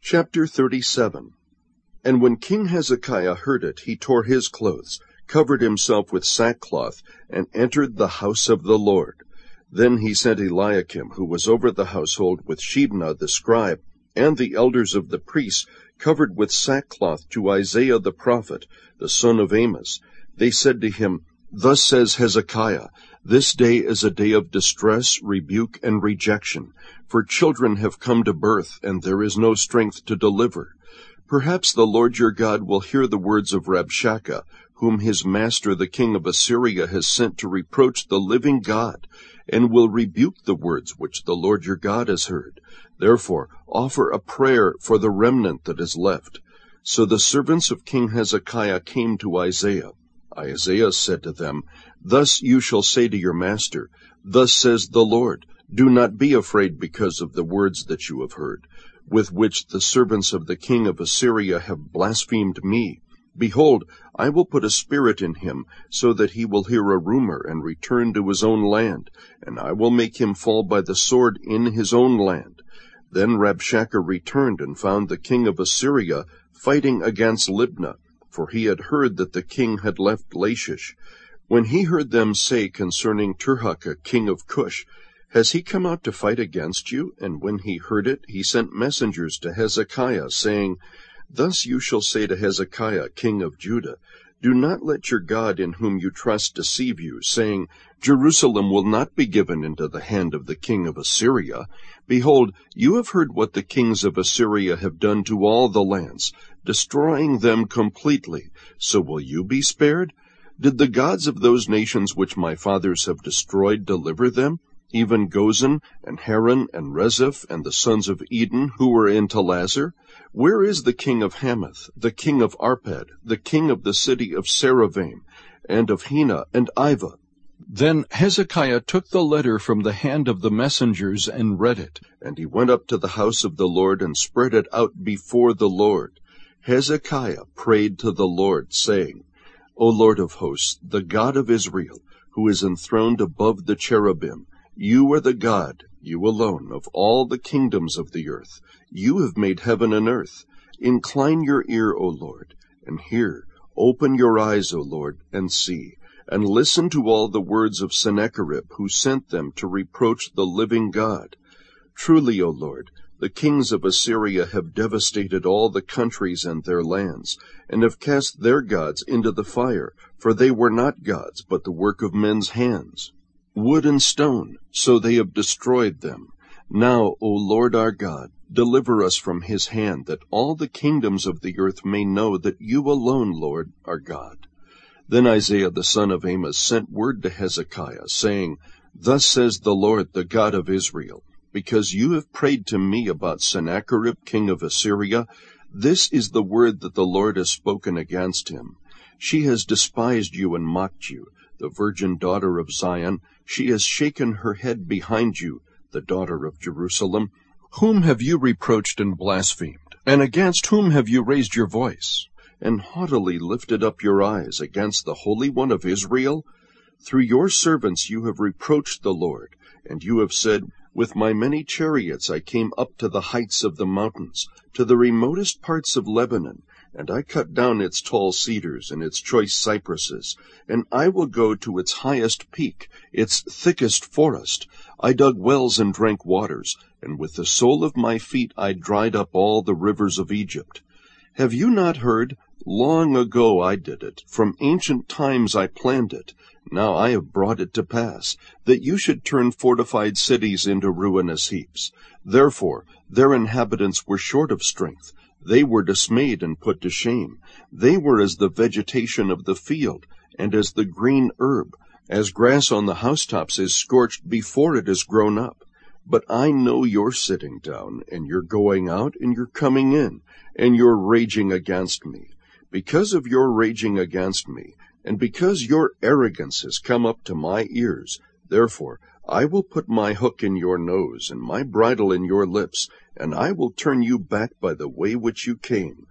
Chapter 37. And when King Hezekiah heard it, he tore his clothes, covered himself with sackcloth, and entered the house of the Lord. Then he sent Eliakim, who was over the household, with Shebna the scribe, and the elders of the priests, covered with sackcloth, to Isaiah the prophet, the son of Amos. They said to him, Thus says Hezekiah, This day is a day of distress, rebuke, and rejection, for children have come to birth, and there is no strength to deliver. Perhaps the Lord your God will hear the words of Rabshakeh, whom his master the king of Assyria has sent to reproach the living God, and will rebuke the words which the Lord your God has heard. Therefore offer a prayer for the remnant that is left. So the servants of King Hezekiah came to Isaiah. Isaiah said to them, Thus you shall say to your master, Thus says the Lord, Do not be afraid because of the words that you have heard, with which the servants of the king of Assyria have blasphemed me. Behold, I will put a spirit in him, so that he will hear a rumor and return to his own land, and I will make him fall by the sword in his own land. Then Rabshakeh returned and found the king of Assyria fighting against Libnah, for he had heard that the king had left Lachish. When he heard them say concerning Tirhakah, king of Cush, Has he come out to fight against you? And when he heard it, he sent messengers to Hezekiah, saying, Thus you shall say to Hezekiah, king of Judah, Do not let your God in whom you trust deceive you, saying, Jerusalem will not be given into the hand of the king of Assyria. Behold, you have heard what the kings of Assyria have done to all the lands, destroying them completely. So will you be spared? Did the gods of those nations which my fathers have destroyed deliver them? Even Gozan, and Haran, and Rezeph, and the sons of Eden, who were in Telassar? Where is the king of Hamath, the king of Arpad, the king of the city of Saravaim, and of Hena and Ivah? Then Hezekiah took the letter from the hand of the messengers and read it. And he went up to the house of the Lord and spread it out before the Lord. Hezekiah prayed to the Lord, saying, O Lord of hosts, the God of Israel, who is enthroned above the cherubim, you are the God, you alone, of all the kingdoms of the earth. You have made heaven and earth. Incline your ear, O Lord, and hear. Open your eyes, O Lord, and see. And listen to all the words of Sennacherib, who sent them to reproach the living God. Truly, O Lord, the kings of Assyria have devastated all the countries and their lands, and have cast their gods into the fire, for they were not gods, but the work of men's hands. Wood and stone, so they have destroyed them. Now, O Lord our God, deliver us from his hand, that all the kingdoms of the earth may know that you alone, Lord, are God. Then Isaiah the son of Amos sent word to Hezekiah, saying, Thus says the Lord, the God of Israel, because you have prayed to me about Sennacherib, king of Assyria, this is the word that the Lord has spoken against him. She has despised you and mocked you, the virgin daughter of Zion. She has shaken her head behind you, the daughter of Jerusalem. Whom have you reproached and blasphemed? And against whom have you raised your voice? And haughtily lifted up your eyes against the Holy One of Israel? Through your servants you have reproached the Lord, and you have said, With my many chariots I came up to the heights of the mountains, to the remotest parts of Lebanon, and I cut down its tall cedars and its choice cypresses, and I will go to its highest peak, its thickest forest. I dug wells and drank waters, and with the sole of my feet I dried up all the rivers of Egypt. Have you not heard? Long ago I did it. From ancient times I planned it. Now I have brought it to pass, that you should turn fortified cities into ruinous heaps. Therefore their inhabitants were short of strength. They were dismayed and put to shame. They were as the vegetation of the field, and as the green herb, as grass on the housetops is scorched before it is grown up. But I know your sitting down, and your going out, and your coming in, and your raging against me. Because of your raging against me, and because your arrogance has come up to my ears, therefore I will put my hook in your nose, and my bridle in your lips, and I will turn you back by the way which you came.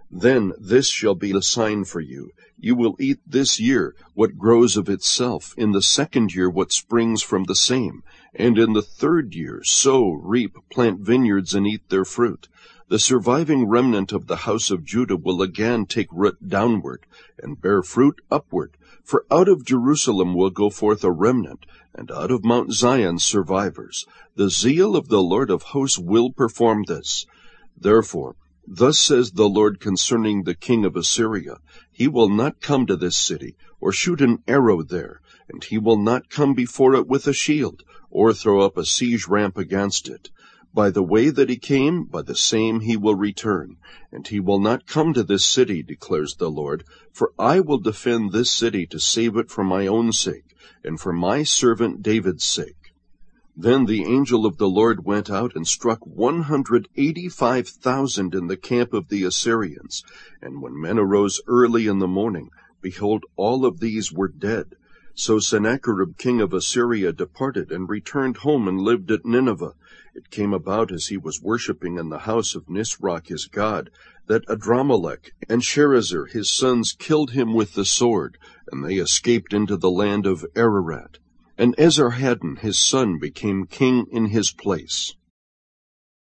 Then this shall be a sign for you. You will eat this year what grows of itself, in the second year what springs from the same, and in the third year sow, reap, plant vineyards, and eat their fruit. The surviving remnant of the house of Judah will again take root downward, and bear fruit upward. For out of Jerusalem will go forth a remnant, and out of Mount Zion survivors. The zeal of the Lord of hosts will perform this. Therefore, thus says the Lord concerning the king of Assyria, he will not come to this city, or shoot an arrow there, and he will not come before it with a shield, or throw up a siege ramp against it. By the way that he came, by the same he will return, and he will not come to this city, declares the Lord, for I will defend this city to save it for my own sake, and for my servant David's sake. Then the angel of the Lord went out and struck 185,000 in the camp of the Assyrians. And when men arose early in the morning, behold, all of these were dead. So Sennacherib king of Assyria departed and returned home and lived at Nineveh. It came about as he was worshipping in the house of Nisroch his god, that Adramelech and Sharezer his sons killed him with the sword, and they escaped into the land of Ararat. And Esarhaddon his son became king in his place.